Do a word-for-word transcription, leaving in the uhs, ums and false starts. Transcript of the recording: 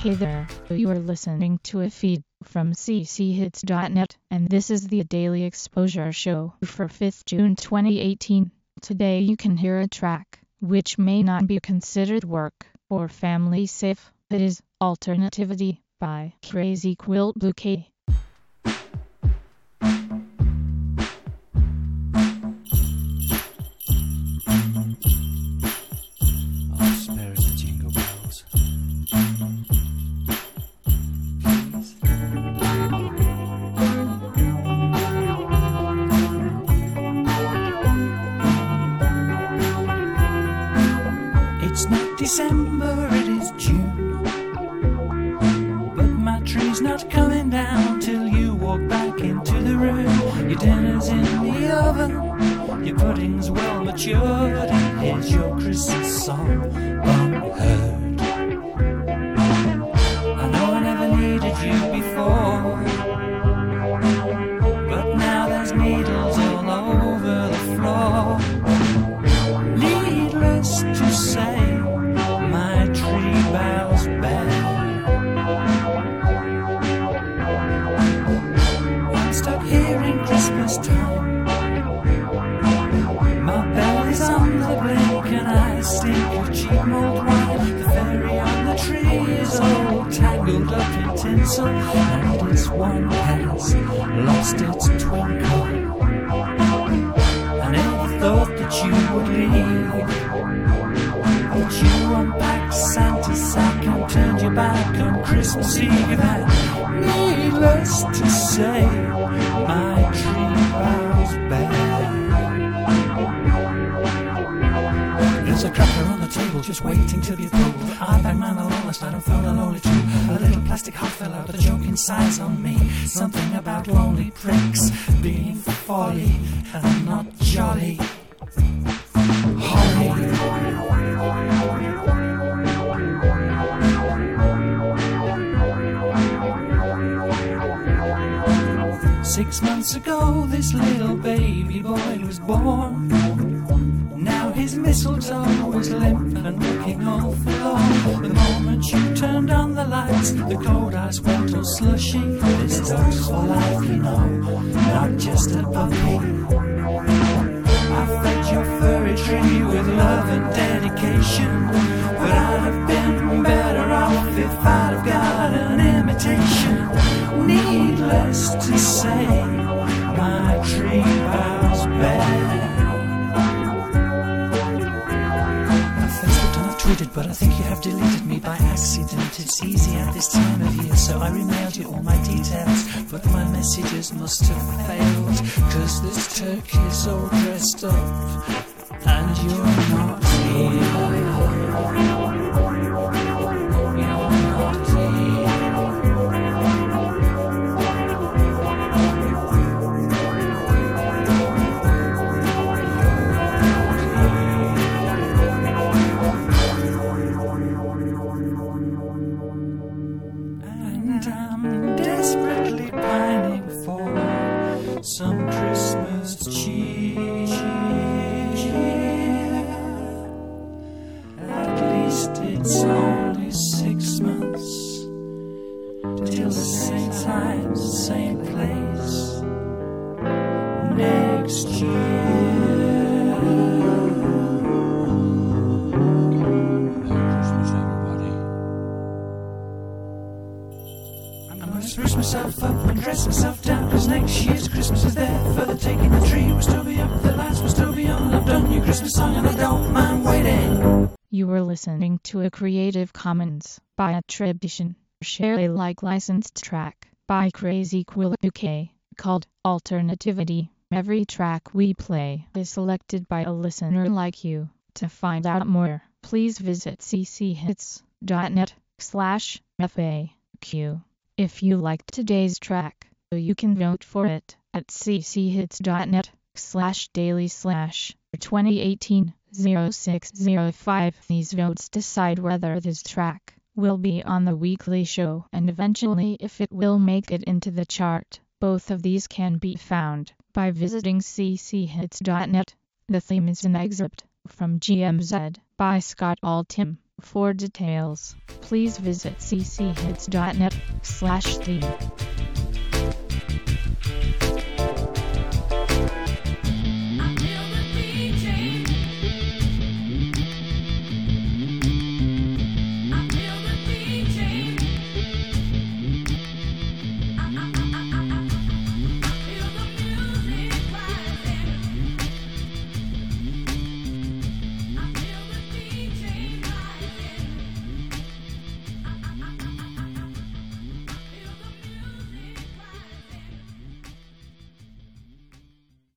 Hey there, you are listening to a feed from c c hits dot net, and this is the Daily Exposure Show for fifth June twenty eighteen. Today you can hear a track which may not be considered work or family safe. It is Alternativity by Crazy Quilt Bouquet. It's not December, it is June, but my tree's not coming down till you walk back into the room. Your dinner's in the oven, your pudding's well matured, and here's your Christmas song unheard. I know I never needed you before, but now there's needles all over the floor. Needless to say, my tree bows bare. I'm stuck here in Christmas time. My belly's on the blink and I stink of cheap mulled wine. The fairy on the tree is all tangled up in tinsel, and its wand has lost its twinkle. I never thought that you would leave, but you unpacked Santa's sack and turned your back on Christmas Eve. And needless to say, my tree bows bare. There's a cracker on the table just waiting to be pulled. I bang man along last night and found a lonely tree. A little plastic heart fell out, but the joke inside's on me. Something about lonely pricks being folly and not jolly. Six months ago this little baby boy was born. Now his mistletoe was limp and looking all forlorn. The moment you turned on the lights, the cold ice went all slushy. This dog's for life, you know, not just a puppy. I fed your furry tree with love and dedication, but I'd have been better off if I'd have got an imitation. Needless to say, my tree bows bare. I've Facebooked and I've tweeted, but I think you have deleted me by accident. It's easy at this time of year, so I remailed you all my details, but my messages must have failed, cause this turkey's all dressed up and you're not here. And I'm desperately pining for some Christmas cheer. At least it's only six months till the same time, same place next year. Spruce myself up and dress myself down, cause next year's Christmas is there for the taking. The tree will still be up, the lights will still be on. I've done your Christmas song and I don't mind waiting. You were listening to a Creative Commons by attribution, share Alike licensed track by Crazy Quilt Bouquet called Alternativity. Every track we play is selected by a listener like you. To find out more, please visit c c hits dot net slash F A Q. If you liked today's track, you can vote for it at c c hits dot net slash daily slash twenty eighteen oh six oh five. These votes decide whether this track will be on the weekly show and eventually if it will make it into the chart. Both of these can be found by visiting c c hits dot net. The theme is an excerpt from G M Z by Scott Altham For details, please visit c c hits dot net slash theme.